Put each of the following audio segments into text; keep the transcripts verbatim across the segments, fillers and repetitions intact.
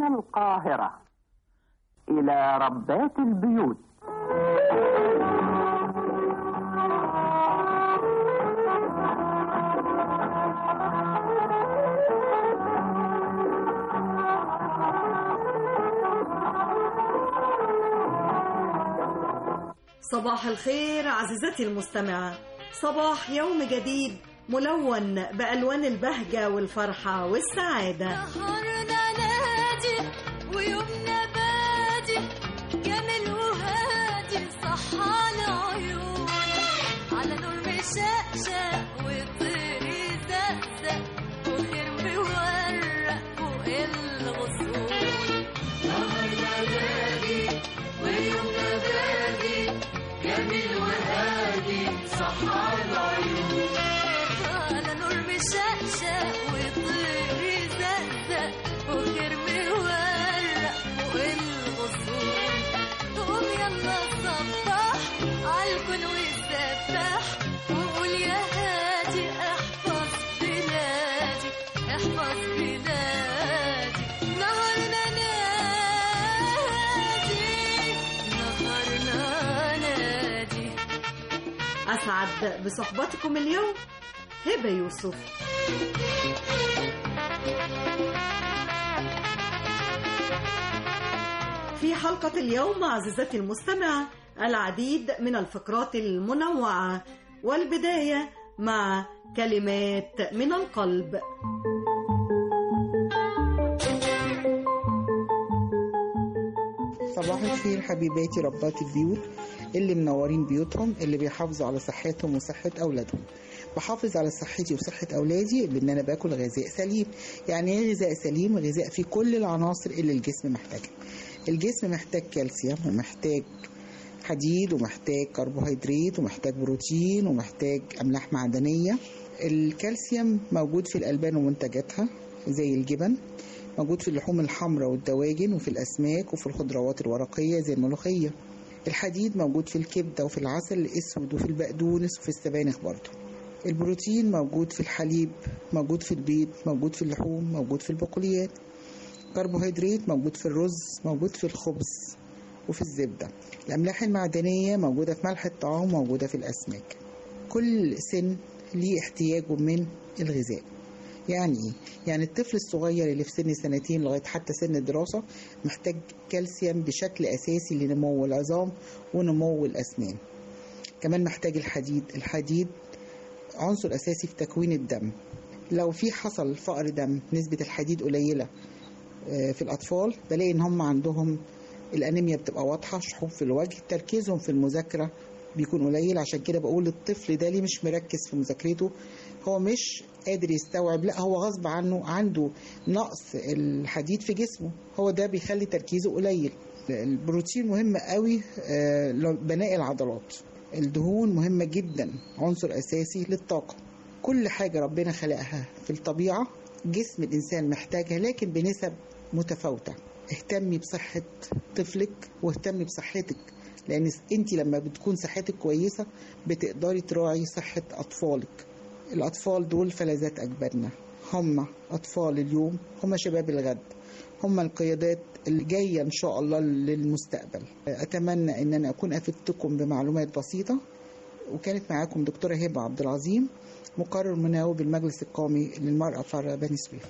من القاهرة إلى ربات البيوت. صباح الخير عزيزتي المستمعة، صباح يوم جديد ملون بألوان البهجة والفرحة والسعادة. نهارنا نادي ويومنا بادي جميل وهادي صحى العيون على نور مشقشق وطير يزقزق وخير مورق فوق الغصون. نهارنا نادي ويومنا بادي جميل وهادي صحى العيون على نور مشقشق وطير يزقزق وخير مورق فوق الغصون. قوم يلا صبح عالكون وسبح وقول يا هادي احفظ بلادي احفظ بلادي. نهارنا نادي نهارنا نادي. أسعد بصحبتكم اليوم هبة يوسف. في حلقة اليوم عزيزتي المستمعة العديد من الفقرات المنوعة، والبداية مع كلمات من القلب. صباح الخير حبيباتي ربات البيوت اللي منورين بيوتهم، اللي بيحافظوا على صحتهم وصحة أولادهم. بحافظ على صحتي وصحة أولادي بأن أنا باكل غذاء سليم. يعني إيه غذاء سليم؟ غذاء فيه كل العناصر اللي الجسم محتاجها. الجسم محتاج كالسيوم ومحتاج حديد ومحتاج كربوهيدرات ومحتاج بروتين ومحتاج أملاح معدنية. الكالسيوم موجود في الألبان ومنتجاتها زي الجبن، موجود في اللحوم الحمراء والدواجن وفي الأسماك وفي الخضروات الورقية زي الملوخية. الحديد موجود في الكبدة وفي العسل الأسود وفي البقدونس وفي السبانخ برضه. البروتين موجود في الحليب، موجود في البيض، موجود في اللحوم، موجود في البقوليات. كربوهيدرات موجود في الرز، موجود في الخبز وفي الزبدة. الأملاح المعدنية موجودة في ملح الطعام، موجودة في الأسماك. كل سن ليه احتياجه من الغذاء. يعني ايه؟ يعني الطفل الصغير اللي في سن سنتين لغاية حتى سن الدراسة محتاج كالسيوم بشكل أساسي لنمو العظام ونمو الأسنان. كمان محتاج الحديد. الحديد عنصر أساسي في تكوين الدم. لو في حصل فقر دم نسبة الحديد قليلة في الأطفال بلاقي إن هم عندهم الأنيميا بتبقى واضحة، شحوب في الوجه، تركيزهم في المذاكرة بيكون قليل. عشان كده بقول الطفل ده ليه مش مركز في مذاكرته، هو مش قادر يستوعب، لا هو غصب عنه عنده نقص الحديد في جسمه، هو ده بيخلي تركيزه قليل. البروتين مهم قوي لبناء العضلات. الدهون مهمة جدا، عنصر أساسي للطاقة. كل حاجة ربنا خلقها في الطبيعة جسم الإنسان محتاجها، لكن بنسب متفاوتة. اهتمي بصحة طفلك واهتمي بصحتك، لأن انت لما بتكون صحتك كويسة بتقدري تراعي صحة أطفالك. الأطفال دول فلذات أجبادنا، هم أطفال اليوم، هم شباب الغد، هم القيادات اللي جاية إن شاء الله للمستقبل. أتمنى أن أنا أكون أفدتكم بمعلومات بسيطة، وكانت معاكم دكتورة هبة عبد العظيم، مقرر مناوب المجلس القومي للمرأة فرع بني سويف.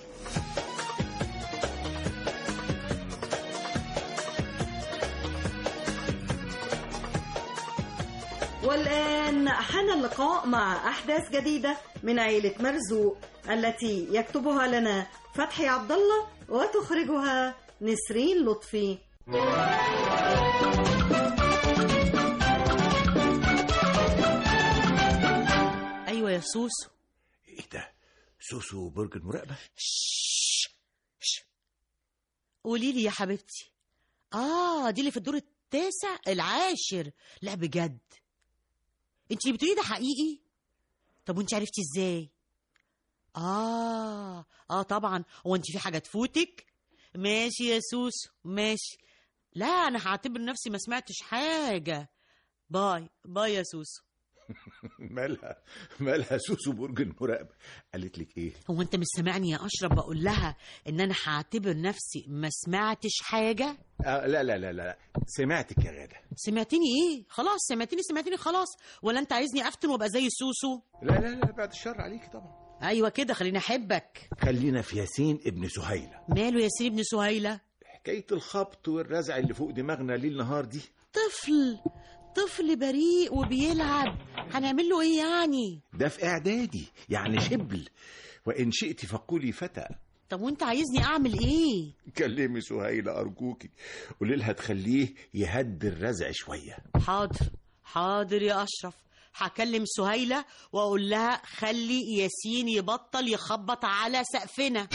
والآن حان اللقاء مع أحداث جديدة من عائلة مرزوق التي يكتبها لنا فتحي عبد الله وتخرجها نسرين لطفي. أيوة يا سوسو. إيه ده؟ سوسو برج المراقبة؟ شش شش. قولي لي يا حبيبتي. آه دي اللي في الدور التاسع العاشر. لا بجد انتي بتقولي ده حقيقي؟ طب وانتي عرفتي ازاي؟ اه اه طبعا. هو انتي في حاجه تفوتك؟ ماشي يا سوسو ماشي. لا انا هعتبر نفسي ما سمعتش حاجه. باي باي يا سوسو. مالها مالها سوسو برج المراقبة؟ قالت لك ايه؟ هو انت مش سامعني يا اشرف بقول لها ان انا هعتبر نفسي ما سمعتش حاجه؟ آه لا لا لا لا سمعتك يا غادة. سمعتني ايه؟ خلاص سمعتني سمعتني خلاص. ولا انت عايزني افتن وابقى زي سوسو؟ لا لا لا بعد الشر عليكي طبعا. ايوه كده خليني احبك. خلينا في ياسين ابن سهيلة. ماله ياسين ابن سهيلة؟ حكاية الخبط والرزع اللي فوق دماغنا ليل نهار دي. طفل طفل بريء وبيلعب، هنعمل له ايه يعني؟ ده في اعدادي يعني شبل، وان شئت فقولي فتى. طب وانت عايزني اعمل ايه؟ كلمي سهيلة ارجوكي، قولي لها تخليه يهدي الرزع شوية. حاضر حاضر يا اشرف، هكلم سهيلة واقول لها خلي ياسين يبطل يخبط على سقفنا.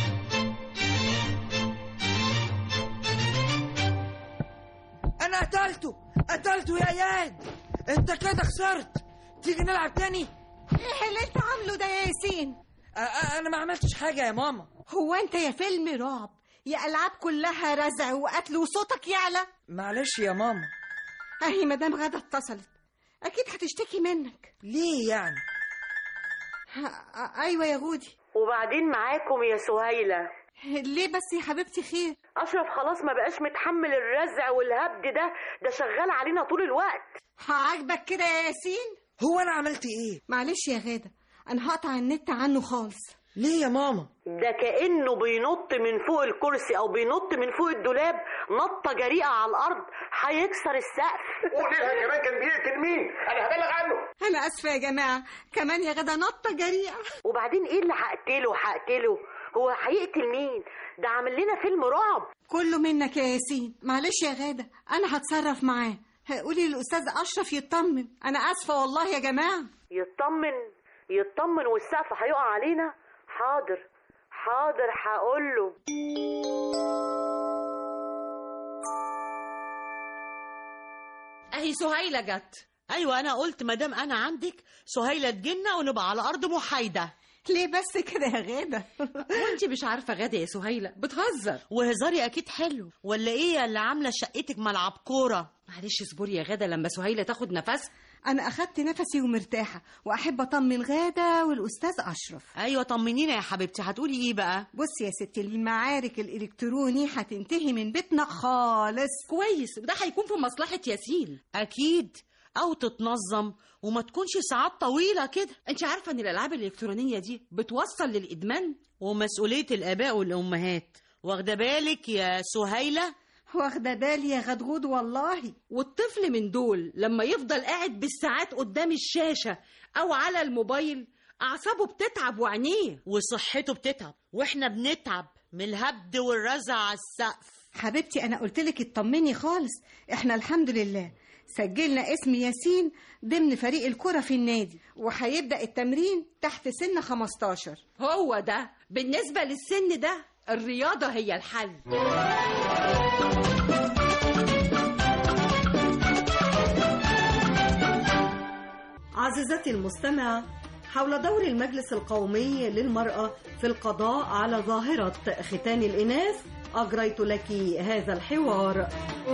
انا قتلته قتلته يا اياد، انت كده خسرت. تيجي نلعب تاني؟ ايه اللي انت عامله ده يا ياسين؟ أ- أ- انا ما عملتش حاجه يا ماما. هو انت يا فيلم رعب يا العاب كلها رزع وقتل وصوتك يعلى؟ معلش يا ماما. اهي مدام غادة اتصلت، اكيد هتشتكي منك. ليه يعني؟ ه- ايوه يا غودي. وبعدين معاكم يا سهيلة. ليه بس يا حبيبتي خير؟ أشرف خلاص ما بقاش متحمل الرزع والهبد ده ده شغال علينا طول الوقت. عاجبك كده يا ياسين؟ هو انا عملت ايه؟ معلش يا غادة، انا هقطع النت عنه خالص. ليه يا ماما؟ ده كأنه بينط من فوق الكرسي أو بينط من فوق الدولاب نطة جريئة على الأرض هيكسر السقف. قولي لها كمان كان بيقتل مين؟ أنا هبلغ عنه. انا اسفة يا جماعة، كمان يا غادة نطة جريئة. وبعدين إيه اللي هقتله هقتله؟ هو هيقتل مين؟ ده عامل لنا فيلم رعب. كله منك يا ياسين. معلش يا غادة، انا هتصرف معاه. هقولي للأستاذ أشرف يطمن. أنا آسفة والله يا جماعة. يطمن يطمن والسقف هيقع علينا؟ حاضر حاضر هقوله. اهي سهيلة جت. ايوه انا قلت مادام انا عندك سهيلة تجينا ونبقى على ارض محايدة. ليه بس كده يا غادة؟ وانت مش عارفة غادة يا سهيلة بتهزر. وهزاري اكيد حلو ولا ايه اللي عاملة شقتك ملعب كورة؟ معلش اصبري يا غادة لما سهيلة تاخد نفس. أنا أخدت نفسي ومرتاحة وأحب أطمن غادة والأستاذ أشرف. أيوة طمنينا يا حبيبتي. هتقولي إيه بقى؟ بصي يا ستي، المعارك الإلكتروني هتنتهي من بيتنا خالص. كويس، وده هيكون في مصلحة ياسين. أكيد، أو تتنظم وما تكونش ساعات طويلة كده. أنت عارفة إن الألعاب الإلكترونية دي بتوصل للإدمان؟ ومسؤولية الآباء والأمهات. واخدة بالك يا سهيلة؟ واخدة بالي يا غدغود والله. والطفل من دول لما يفضل قاعد بالساعات قدام الشاشة أو على الموبايل أعصابه بتتعب وعينيه وصحته بتتعب، وإحنا بنتعب من الهبد والرزع على السقف. حبيبتي أنا قلتلك اطمني خالص، إحنا الحمد لله سجلنا اسم ياسين ضمن فريق الكرة في النادي، وهيبدأ التمرين تحت سن خمستاشر. هو ده بالنسبة للسن ده الرياضة هي الحل. عزيزتي المستمعة، حول دور المجلس القومي للمرأة في القضاء على ظاهرة ختان الإناث أجريت لك هذا الحوار.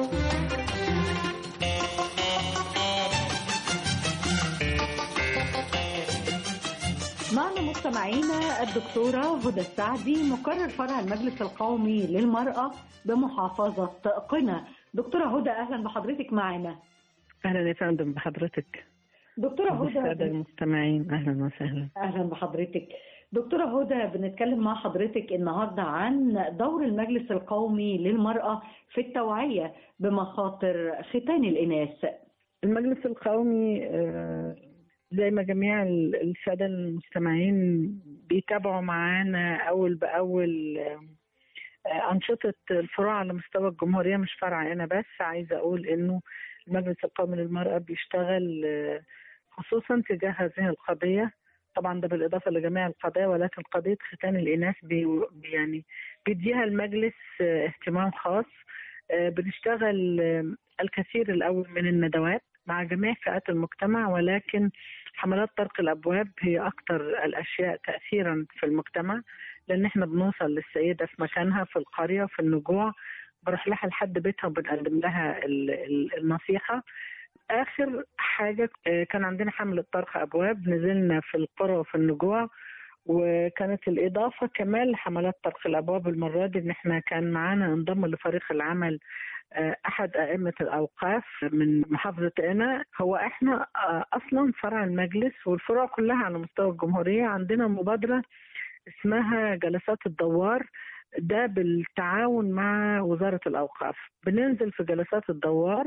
معنا مستمعينا الدكتورة هدى السعدي، مقرر فرع المجلس القومي للمرأة بمحافظة قنا. دكتورة هدى أهلا بحضرتك معنا. أهلا يا فندم بحضرتك. دكتورة هدى السادة المستمعين أهلا وسهلا. أهلا بحضرتك. دكتورة هدى، بنتكلم مع حضرتك النهاردة عن دور المجلس القومي للمرأة في التوعية بمخاطر ختان الإناث. المجلس القومي زي ما جميع السادة المستمعين بيتابعوا معانا أول بأول أنشطة الفروع على مستوى الجمهورية، مش فرع أنا بس. عايزة أقول إنه المجلس القومي للمرأة بيشتغل خصوصا تجاه هذه القضية، طبعا ده بالإضافة لجميع القضايا، ولكن قضية ختان الإناث بي يعني بيديها المجلس اهتمام خاص. بنشتغل الكثير الأول من الندوات مع جميع فئات المجتمع، ولكن حملات طرق الأبواب هي أكثر الأشياء تأثيرا في المجتمع، لأن احنا بنوصل للسيدة في مكانها في القرية في النجوع، بروح لها لحد بيتها وبنقدم لها النصيحة. آخر حاجة كان عندنا حملة طرق أبواب، نزلنا في القرى وفي النجوع، وكانت الإضافة كمان لحملات طرق الأبواب المرة دي إن إحنا كان معانا انضم لفريق العمل أحد أئمة الأوقاف من محافظة قنا. هو إحنا أصلا فرع المجلس والفروع كلها على مستوى الجمهورية عندنا مبادرة اسمها جلسات الدوار، ده بالتعاون مع وزارة الأوقاف. بننزل في جلسات الدوار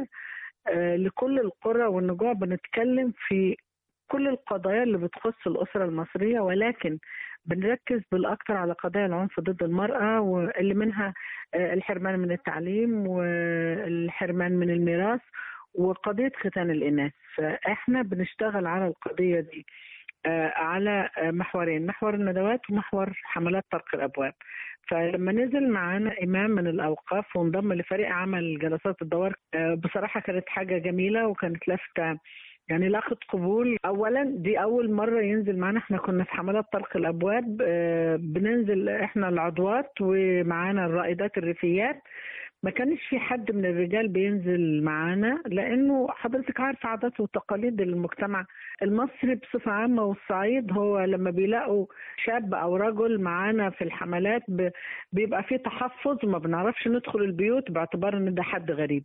لكل القرى والنجوع، بنتكلم في كل القضايا اللي بتخص الأسرة المصرية، ولكن بنركز بالأكثر على قضايا العنف ضد المرأة، واللي منها الحرمان من التعليم والحرمان من الميراث وقضية ختان الإناث. فإحنا بنشتغل على القضية دي على محورين، محور الندوات ومحور حملات طرق الأبواب. فلما نزل معانا إمام من الأوقاف وانضم لفريق عمل جلسات الدوار، بصراحة كانت حاجة جميلة وكانت لفتة يعني لاقت قبول. اولا دي اول مره ينزل معانا، احنا كنا في حملات طرق الابواب بننزل احنا العضوات ومعانا الرائدات الريفيات، ما كانش في حد من الرجال بينزل معانا، لانه حضرتك عارفه عادات وتقاليد المجتمع المصري بصفه عامه والصعيد، هو لما بيلاقوا شاب او رجل معانا في الحملات بيبقى في تحفظ وما بنعرفش ندخل البيوت باعتبار ان ده حد غريب.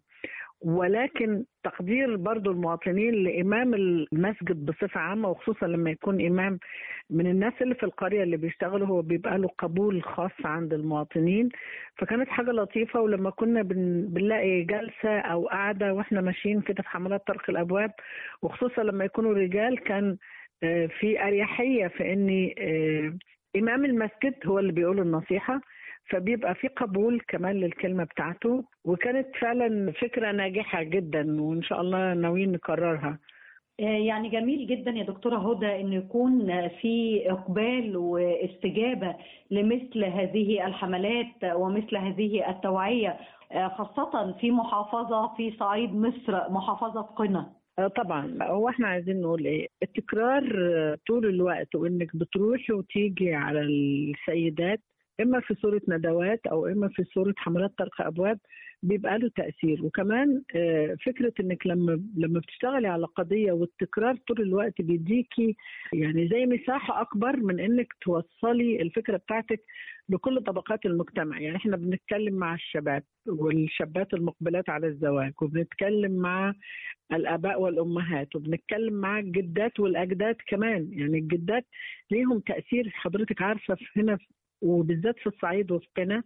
ولكن تقدير برضو المواطنين لإمام المسجد بصفة عامة، وخصوصا لما يكون إمام من الناس اللي في القرية اللي بيشتغلوا، هو بيبقى له قبول خاص عند المواطنين. فكانت حاجة لطيفة. ولما كنا بن... بنلاقي جلسة أو قعدة وإحنا ماشيين كده في حملات طرق الأبواب، وخصوصا لما يكونوا رجال، كان في أريحية في أن إمام المسجد هو اللي بيقول النصيحة، فبيبقى في قبول كمان للكلمة بتاعته. وكانت فعلا فكرة ناجحة جدا، وإن شاء الله ناويين نكررها. يعني جميل جدا يا دكتورة هدى أن يكون في إقبال واستجابة لمثل هذه الحملات ومثل هذه التوعية، خاصة في محافظة في صعيد مصر، محافظة قنا. طبعا هو احنا عايزين نقول ايه، التكرار طول الوقت، وانك بتروحي وتيجي على السيدات إما في صورة ندوات أو إما في صورة حملات طرق أبواب، بيبقى له تأثير. وكمان فكرة إنك لما لما بتشتغلي على قضية والتكرار طول الوقت بيديكي يعني زي مساحة أكبر من إنك توصلي الفكرة بتاعتك لكل طبقات المجتمع. يعني إحنا بنتكلم مع الشباب والشابات المقبلات على الزواج، وبنتكلم مع الآباء والأمهات، وبنتكلم مع الجدات والأجداد كمان. يعني الجدات ليهم تأثير، حضرتك عارفة هنا وبالذات في الصعيد وفي قنا،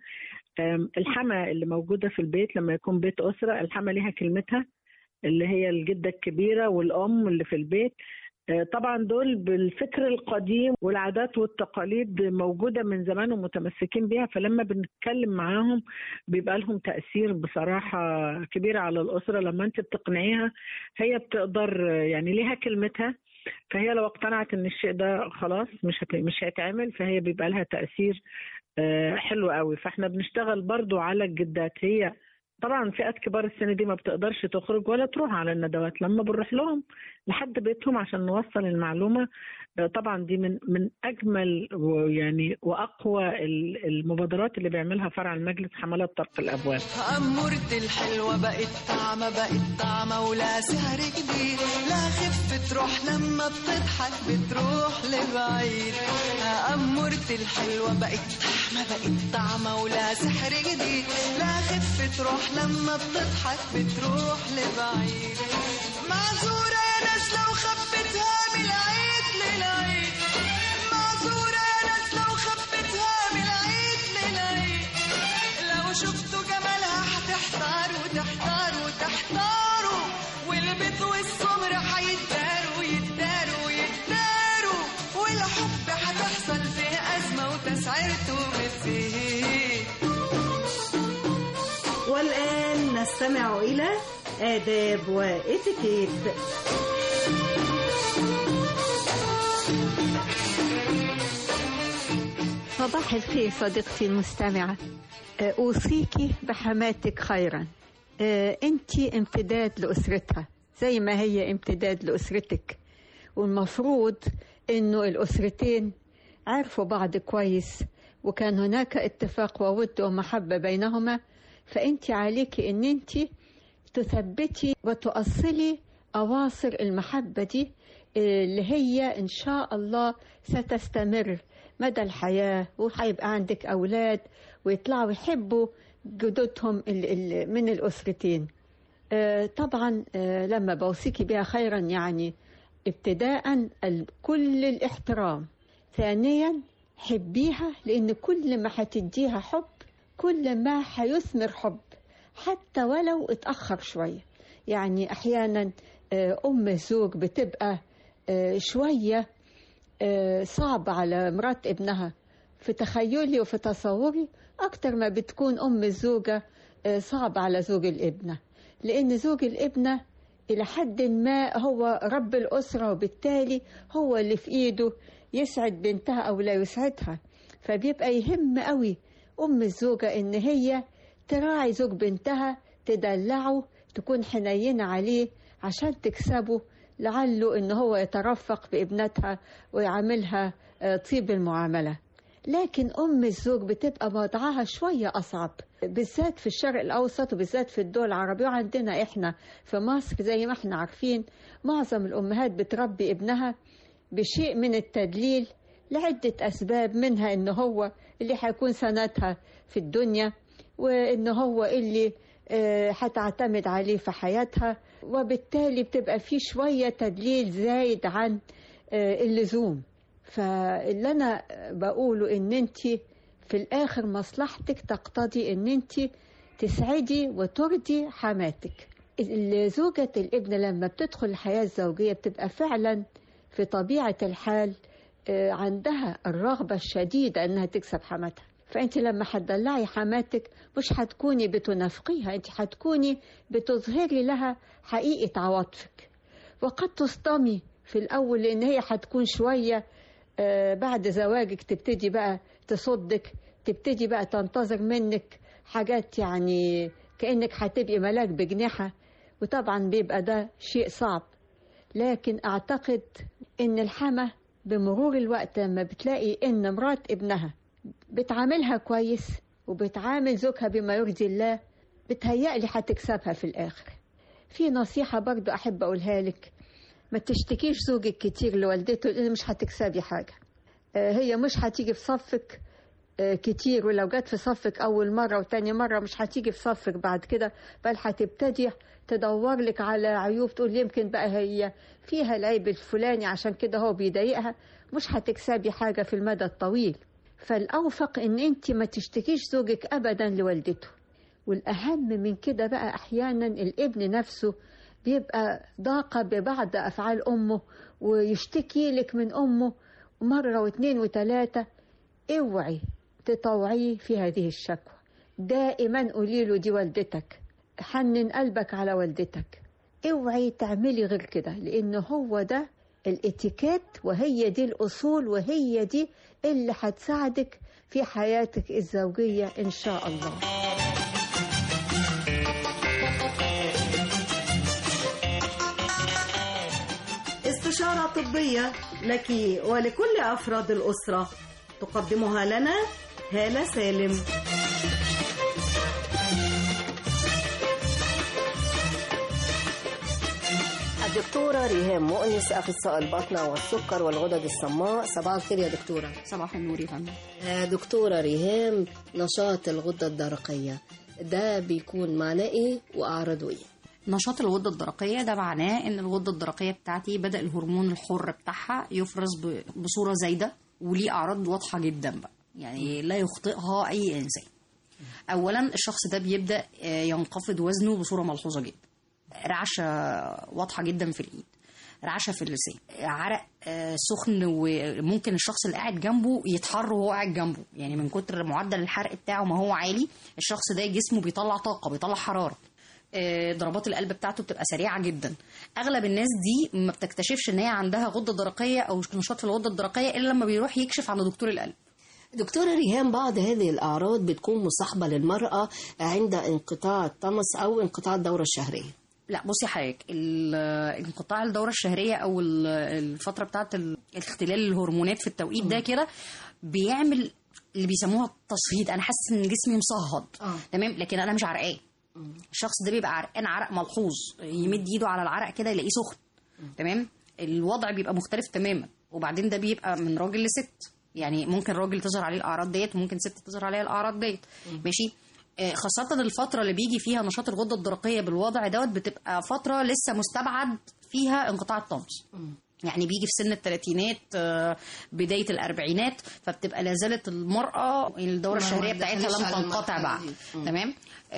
الحما اللي موجودة في البيت لما يكون بيت أسرة، الحما ليها كلمتها اللي هي الجدة الكبيرة والأم اللي في البيت. طبعا دول بالفكر القديم والعادات والتقاليد موجودة من زمان ومتمسكين بيها، فلما بنتكلم معاهم بيبقى لهم تأثير بصراحة كبير على الأسرة. لما أنت بتقنعيها هي بتقدر يعني ليها كلمتها، فهي لو اقتنعت ان الشيء ده خلاص مش هت... مش هيتعمل، فهي بيبقى لها تأثير حلو قوي. فاحنا بنشتغل برضو على الجدات. هي طبعا فئات كبار السن دي ما بتقدرش تخرج ولا تروح على الندوات، لما بنروح لهم لحد بيتهم عشان نوصل المعلومة. طبعا دي من من اجمل ويعني واقوى المبادرات اللي بيعملها فرع المجلس، حملات طرق الابواب. أمورتي الحلوة بقت طعمة، بقت طعمة ولا سهر كبير، لا خفة تروح لما بتضحك بتروح لبعيد. أمورتي الحلوة بقت طعمة، بقت طعمة ولا سحر جديد، لا خفة تروح لما بتضحك بتروح لبعيد. معذورة يا ناس لو خبتها من العيد للعيد، معذورة يا ناس لو خبتها من العيد للعيد، لو شفتوا جمالها هتحتاروا تحتاروا تحتاروا، والبيت والسمر هيتداروا يتداروا يتداروا، والحب هتحصل فيه أزمة وتسعيرته بتزيد. والآن نستمع إلى آداب وإتيكيت. صباح الخير صديقتي المستمعة، أوصيكي بحماتك خيرا. أنت امتداد لأسرتها زي ما هي امتداد لأسرتك، والمفروض أنه الأسرتين عرفوا بعض كويس وكان هناك اتفاق وود ومحبة بينهما. فأنت عليك أن أنت تثبتي وتؤصلي أواصر المحبة دي اللي هي إن شاء الله ستستمر مدى الحياة، وهيبقى عندك أولاد ويطلعوا يحبوا جدودهم من الأسرتين. طبعا لما بوصيكي بها خيرا يعني ابتداء كل الاحترام، ثانيا حبيها، لأن كل ما هتديها حب كل ما هيثمر حب حتى ولو اتأخر شوية. يعني أحيانا أم الزوج بتبقى شوية صعب على مرات ابنها في تخيلي وفي تصوري أكتر ما بتكون أم الزوجة صعب على زوج الابنة، لأن زوج الابنة إلى حد ما هو رب الأسرة، وبالتالي هو اللي في إيده يسعد بنتها أو لا يسعدها. فبيبقى يهم قوي أم الزوجة إن هي تراعي زوج بنتها، تدلعه، تكون حنينة عليه عشان تكسبه، لعله إن هو يترفق بابنتها ويعاملها طيب المعاملة. لكن أم الزوج بتبقى وضعها شوية أصعب، بالذات في الشرق الأوسط وبالذات في الدول العربية، وعندنا إحنا في مصر زي ما إحنا عارفين معظم الأمهات بتربي ابنها بشيء من التدليل لعدة أسباب، منها إن هو اللي هيكون سندها في الدنيا، وإن هو اللي هتعتمد عليه في حياتها، وبالتالي بتبقى فيه شوية تدليل زايد عن اللزوم. فاللي أنا بقوله إن أنت في الآخر مصلحتك تقتضي إن أنت تسعدي وترضي حماتك. زوجة الابن لما بتدخل الحياة الزوجية بتبقى فعلا في طبيعة الحال عندها الرغبة الشديدة أنها تكسب حماتها. فأنت لما هتدلعي حماتك مش هتكوني بتنافقيها، أنت هتكوني بتظهري لها حقيقة عواطفك. وقد تصطمي في الأول لأن هي هتكون شوية بعد زواجك تبتدي بقى تصدك، تبتدي بقى تنتظر منك حاجات يعني كأنك هتبقي ملاك بجناحة، وطبعا بيبقى ده شيء صعب. لكن أعتقد إن الحما بمرور الوقت لما بتلاقي إن مرات ابنها بتعاملها كويس وبتعامل زوجها بما يرضي الله، بتهيألي هتكسبها في الآخر. في نصيحة برضو أحب أقولها لك، ما تشتكيش زوجك كتير لوالدته لأن مش هتكسبي حاجة. هي مش هتيجي في صفك كتير، ولو جت في صفك أول مرة وتاني مرة مش هتيجي في صفك بعد كده، بل هتبتدي تدور لك على عيوب، تقول يمكن بقى هي فيها العيب الفلاني عشان كده هو بيضايقها. مش هتكسبي حاجة في المدى الطويل. فالأوفق إن أنت ما تشتكيش زوجك أبدا لوالدته. والأهم من كده بقى أحيانا الابن نفسه بيبقى ضاق ببعض أفعال أمه ويشتكي لك من أمه مرة واثنين وثلاثة. اوعي تطوعيه في هذه الشكوى، دائما قولي له دي والدتك، حنن قلبك على والدتك، اوعي تعملي غير كده، لأن هو ده الاتيكيت وهي دي الأصول وهي دي اللي هتساعدك في حياتك الزوجية إن شاء الله. استشارة طبية لك ولكل أفراد الأسرة تقدمها لنا هالة سالم. الدكتورة ريهام مؤنس، أخصائي البطنة والسكر والغدد الصماء. صباح الخير يا دكتورة. صباح النور يا فندم. دكتورة ريهام، نشاط الغدة الدرقية ده بيكون معناه إيه وأعراضه إيه؟ نشاط الغدة الدرقية ده معناه إن الغدة الدرقية بتاعتي بدأ الهرمون الحر بتاعها يفرز بصورة زايدة، وليه أعراض واضحة جدا بقى، يعني لا يخطئها أي إنسان. أولا الشخص ده بيبدأ ينخفض وزنه بصورة ملحوظة جدا، رعشة واضحة جدا في الإيد، رعشة في اللسان، عرق سخن، وممكن الشخص اللي قاعد جنبه يتحر وهو قاعد جنبه، يعني من كتر معدل الحرق بتاعه ما هو عالي الشخص ده جسمه بيطلع طاقة، بيطلع حرارة. ضربات القلب بتاعته بتبقى سريعة جدا. أغلب الناس دي ما بتكتشفش إن هي عندها غدة درقية أو نشاط في الغدة الدرقية إلا لما بيروح يكشف عند دكتور القلب. دكتورة ريهام، بعض هذه الأعراض بتكون مصاحبة للمرأة عند انقطاع الطمس أو انقطاع الدورة الشهرية. لا بصي حضرتك، انقطاع الدورة الشهرية أو الفترة بتاعة اختلال الهرمونات في التوقيت ده كده بيعمل اللي بيسموها التصهيد. أنا حاسس إن جسمي مصهد، آه. تمام، لكن أنا مش عرقان. الشخص ده بيبقى عرقان عرق ملحوظ، يمد ايده على العرق كده يلاقيه سخن. تمام، الوضع بيبقى مختلف تماما. وبعدين ده بيبقى من راجل لست، يعني ممكن راجل تظهر عليه الاعراض ديت وممكن ست تظهر عليها الاعراض ديت. ماشي، خاصة الفترة اللي بيجي فيها نشاط الغدة الدرقية بالوضع دوت بتبقى فترة لسه مستبعد فيها انقطاع الطمس. يعني بيجي في سن الثلاثينات بداية الأربعينات، فبتبقى لازالت المرأة الدورة الشهرية بتاعتها لم تنقطع بعد. تمام،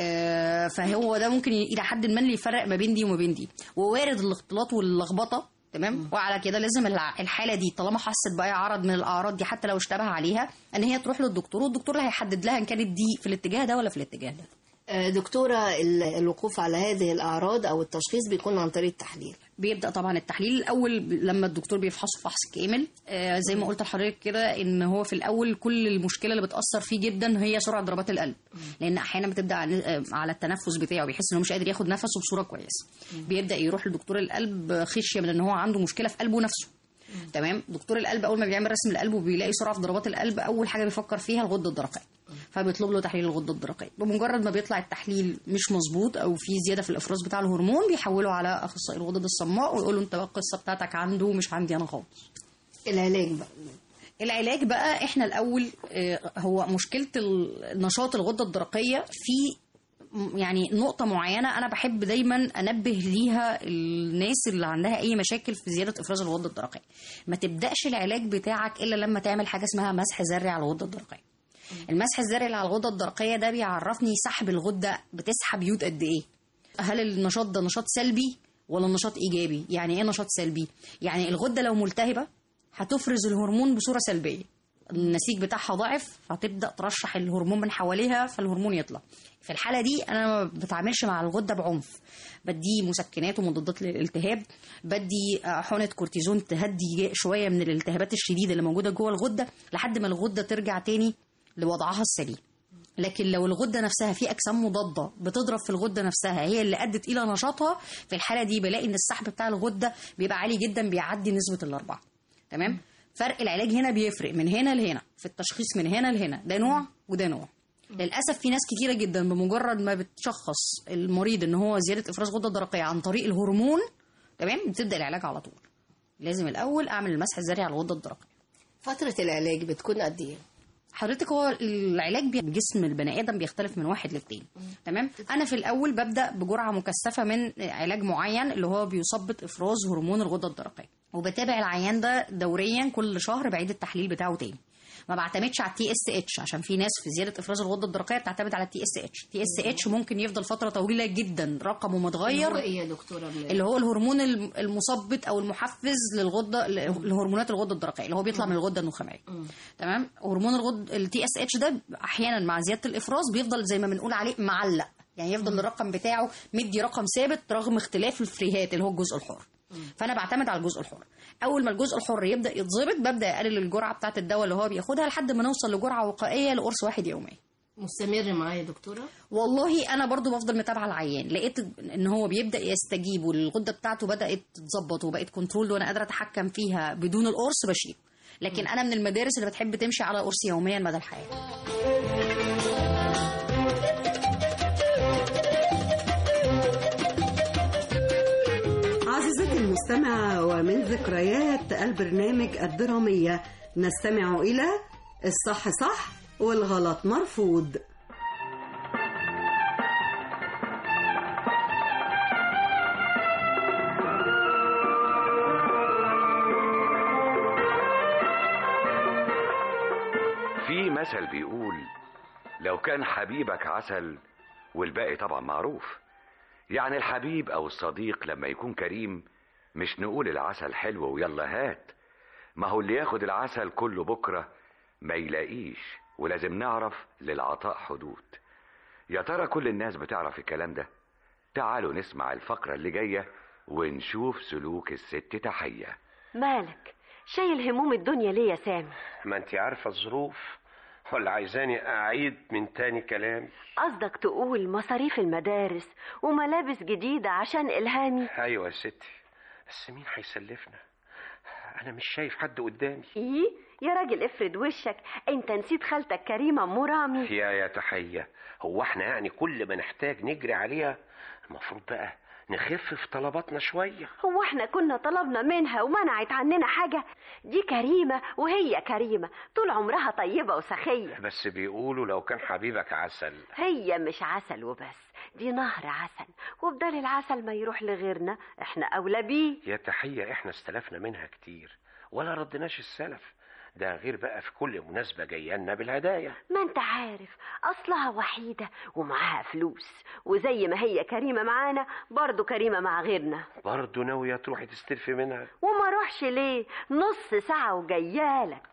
آه فهو ده ممكن إلى حد ما اللي يفرق ما بين دي وما بين دي، ووارد الاختلاط واللخبطة. تمام، وعلى كده لازم الحالة دي طالما حست بأي عرض من الأعراض دي حتى لو اشتبه عليها ان هي تروح للدكتور، والدكتور اللي هيحدد لها ان كانت دي في الاتجاه ده ولا في الاتجاه ده. دكتورة، الوقوف على هذه الأعراض أو التشخيص بيكون عن طريق التحليل. بيبدأ طبعا التحليل الأول لما الدكتور بيفحصه فحص كامل. آه زي ما قلت لحضرتك كده إن هو في الأول كل المشكلة اللي بتأثر فيه جدا هي سرعة ضربات القلب، لأن أحيانا بتبدأ على التنفس بتاعه، بيحس إنه مش قادر ياخد نفسه بصورة كويسة. بيبدأ يروح لدكتور القلب خشية من إن هو عنده مشكلة في قلبه نفسه. تمام، دكتور القلب اول ما بيعمل رسم القلب وبيلاقي سرعه في ضربات القلب، اول حاجه بيفكر فيها الغده الدرقيه، فبيطلب له تحليل الغده الدرقيه. بمجرد ما بيطلع التحليل مش مظبوط او في زياده في الافراز بتاع الهرمون، بيحوله على اخصائي الغدد الصماء ويقول له انت بقى القصه بتاعتك عنده مش عندي انا خالص. العلاج بقى العلاج بقى احنا الاول هو مشكله نشاط الغده الدرقيه في يعني نقطة معينة أنا بحب دايما أنبه ليها الناس اللي عندها أي مشاكل في زيادة إفراز الغدة الدرقية. ما تبدأش العلاج بتاعك إلا لما تعمل حاجة اسمها مسح ذري على الغدة الدرقية. المسح الذري على الغدة الدرقية ده بيعرفني سحب الغدة بتسحب يود قد إيه. هل النشاط ده نشاط سلبي ولا نشاط إيجابي؟ يعني إيه نشاط سلبي؟ يعني الغدة لو ملتهبة هتفرز الهرمون بصورة سلبية، النسيج بتاعها ضعف، فهتبدأ ترشح الهرمون من حواليها فالهرمون يطلع. في الحالة دي أنا ما بتعاملش مع الغدة بعنف، بدي مسكنات ومضادات للالتهاب، بدي حقنة كورتيزون تهدي شوية من الالتهابات الشديدة اللي موجودة جوه الغدة لحد ما الغدة ترجع تاني لوضعها السليم. لكن لو الغدة نفسها في أجسام مضادة بتضرب في الغدة نفسها هي اللي أدت إلى نشاطها، في الحالة دي بلاقي إن السحب بتاع الغدة بيبقى عالي جدا، بيعدي نسبة الأربعة. تمام؟ فرق العلاج هنا بيفرق من هنا لهنا، في التشخيص من هنا لهنا، ده نوع وده نوع. للأسف في ناس كتيرة جدا بمجرد ما بتشخص المريض ان هو زيادة افراز غدة درقية عن طريق الهرمون، تمام، بتبدأ العلاج على طول. لازم الأول اعمل المسح الذري على الغدة الدرقية. فترة العلاج بتكون قد ايه؟ حضرتك هو العلاج بجسم البني ادم بيختلف من واحد لاثنين. تمام، انا في الاول ببدا بجرعه مكثفه من علاج معين اللي هو بيثبط افراز هرمون الغده الدرقيه، وبتابع العيان ده دوريا كل شهر بعيد التحليل بتاعه تاني. ما بعتمدش على التي اس اتش عشان في ناس في زياده افراز الغده الدرقيه بتعتمد على التي اس اتش. التي اس اتش ممكن يفضل فتره طويله جدا رقمه متغير. اللي هو ايه يا دكتوره؟ اللي هو الهرمون المثبط او المحفز للغده لهرمونات الغده الدرقيه اللي هو بيطلع من الغده النخاميه. تمام، هرمون الغده التي اس اتش ده احيانا مع زياده الافراز بيفضل زي ما بنقول عليه معلق، يعني يفضل الرقم بتاعه مدي رقم ثابت رغم اختلاف الفريهات اللي هو الجزء الحر. فانا بعتمد على الجزء الحر. اول ما الجزء الحر يبدا يتظبط ببدا اقلل الجرعه بتاعه الدواء اللي هو بياخدها لحد ما نوصل لجرعه وقائيه لقرص واحد يوميا. مستمر معايا يا دكتوره؟ والله انا برضو بفضل متابعه العيان، لقيت ان هو بيبدا يستجيب والغده بتاعته بدات تتظبط وبقت كنترول وانا قادره اتحكم فيها بدون القرص بشيل. لكن انا من المدارس اللي بتحب تمشي على قرص يوميا مدى الحياه. عزيزتي المستمعة، ومن ذكريات البرنامج الدرامية نستمع إلى الصح صح والغلط مرفوض. في مثل بيقول لو كان حبيبك عسل، والباقي طبعا معروف. يعني الحبيب او الصديق لما يكون كريم مش نقول العسل حلو ويلا هات، ما هو اللي ياخد العسل كله بكرة ما يلاقيش، ولازم نعرف للعطاء حدود. يا ترى كل الناس بتعرف الكلام ده؟ تعالوا نسمع الفقرة اللي جاية ونشوف سلوك الست تحية. مالك شايل هموم الدنيا ليه يا سامي؟ ما انت عارفة الظروف، ولا عايزاني اعيد من تاني كلامي؟ قصدك تقول مصاريف المدارس وملابس جديدة عشان إلهامي؟ ايوه يا ستي، بس مين هيسلفنا؟ انا مش شايف حد قدامي. ايه يا راجل افرد وشك، انت نسيت خالتك كريمه ام رامي. يا يا تحيه، هو احنا يعني كل ما نحتاج نجري عليها؟ المفروض بقى نخف في طلباتنا شويه. هو احنا كنا طلبنا منها ومنعت عننا حاجه؟ دي كريمه وهي كريمه، طول عمرها طيبه وسخيه. بس بيقولوا لو كان حبيبك عسل. هي مش عسل وبس، دي نهر عسل، وبدال العسل ما يروح لغيرنا احنا اولى بيه. يا تحيه، احنا استلفنا منها كتير ولا ردناش السلف، ده غير بقى في كل مناسبة جايه لنا بالهدايا. ما انت عارف اصلها وحيدة ومعاها فلوس، وزي ما هي كريمة معانا برضو كريمة مع غيرنا. برضو ناوية تروحي تستلفي منها؟ وما روحش ليه، نص ساعة وجيالك.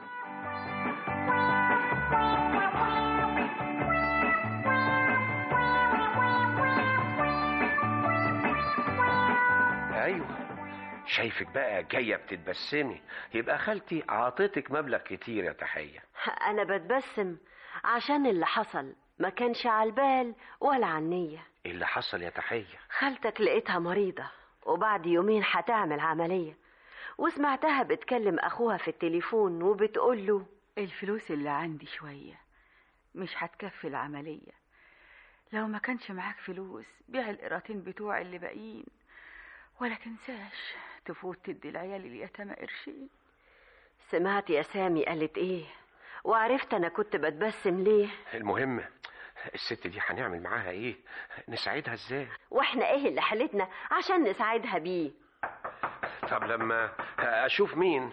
ايوه شايفك بقى جاية بتتبسمي، يبقى خالتي عطيتك مبلغ كتير يا تحية. أنا بتبسم عشان اللي حصل ما كانش على البال ولا على النية. اللي حصل يا تحية؟ خالتك لقيتها مريضة وبعد يومين هتعمل عملية، وسمعتها بتكلم أخوها في التليفون وبتقوله الفلوس اللي عندي شوية مش هتكفي العملية، لو ما كانش معاك فلوس بيع القراطين بتوع اللي باقيين، ولا تنساش تفوت تدي العيال اليتامى قرشين. سمعت يا سامي قالت ايه، وعرفت انا كنت بتبسم ليه. المهم الست دي هنعمل معاها ايه؟ نساعدها ازاي؟ واحنا ايه اللي حالتنا عشان نساعدها بيه؟ طب لما اشوف مين.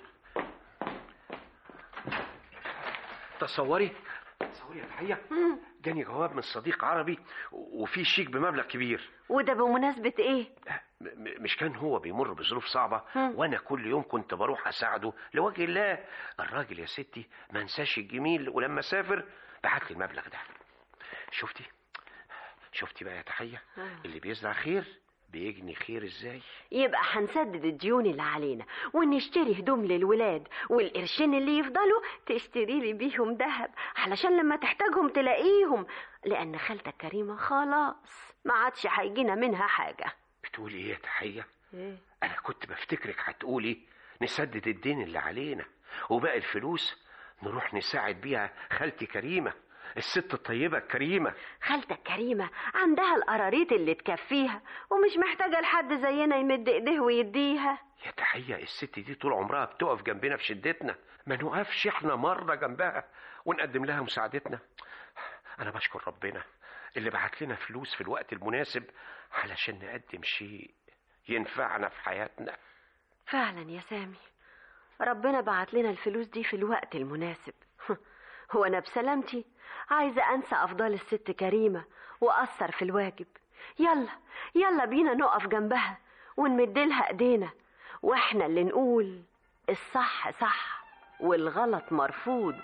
تصوري تصوري يا تحية، جاني جواب من صديق عربي وفيه شيك بمبلغ كبير. وده بمناسبة ايه؟ مش كان هو بيمر بظروف صعبة وانا كل يوم كنت بروح اساعده لوجه الله؟ الراجل يا ستي ما نساش الجميل، ولما سافر بعت لي المبلغ ده. شفتي شفتي بقى يا تحية، اللي بيزرع خير بيجني خير ازاي؟ يبقى هنسدد الديون اللي علينا ونشتري هدوم للولاد، والقرشين اللي يفضلوا تشتري لي بيهم ذهب علشان لما تحتاجهم تلاقيهم، لان خالتك كريمة خلاص ما عادش هيجينا منها حاجة. بتقولي ايه يا تحية؟ إيه؟ انا كنت بفتكرك هتقولي نسدد الدين اللي علينا وباقي الفلوس نروح نساعد بيها خالتي كريمة، الست الطيبة الكريمة. خالتك كريمة عندها القراريط اللي تكفيها ومش محتاجة لحد زينا يمد ايديه ويديها. يا تحية الست دي طول عمرها بتقف جنبنا في شدتنا، ما نوقفش احنا مرة جنبها ونقدم لها مساعدتنا؟ انا بشكر ربنا اللي بعت لنا فلوس في الوقت المناسب علشان نقدم شيء ينفعنا في حياتنا. فعلا يا سامي، ربنا بعت لنا الفلوس دي في الوقت المناسب. هو أنا بسلامتي عايزة أنسى أفضال الست كريمة وأثر في الواجب. يلا يلا بينا نقف جنبها ونمدلها ايدينا، واحنا اللي نقول الصح صح والغلط مرفوض.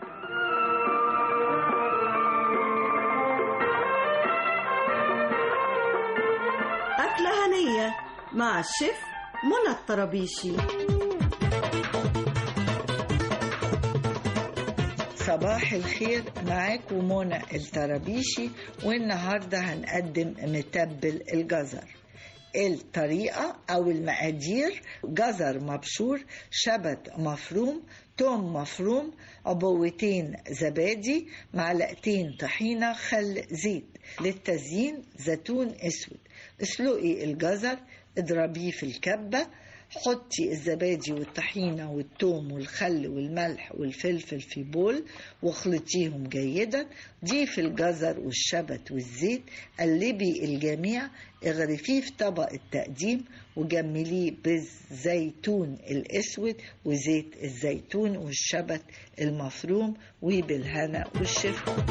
أكلة هنية مع الشيف منى الطرابيشي. صباح الخير، معاكم منى الطرابيشي، والنهارده هنقدم متبل الجزر. الطريقة أو المقادير: جزر مبشور، شبت مفروم، توم مفروم، عبوتين زبادي، معلقتين طحينة، خل، زيت. للتزيين زيتون أسود. اسلقي الجزر، اضربيه في الكبة، حطي الزبادي والطحينة والثوم والخل والملح والفلفل في بول واخلطيهم جيدا. ضيفي الجزر والشبت والزيت، قلبي الجميع، اغرفيه في طبق التقديم وجمليه بالزيتون الأسود وزيت الزيتون والشبت المفروم، وبالهنا والشفا.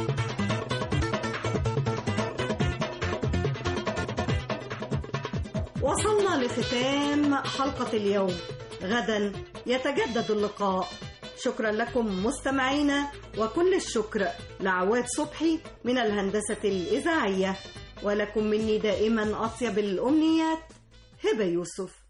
وصلنا لختام حلقة اليوم، غدا يتجدد اللقاء. شكرا لكم مستمعينا، وكل الشكر لعواد صبحي من الهندسة الإذاعية، ولكم مني دائما أطيب الأمنيات، هبة يوسف.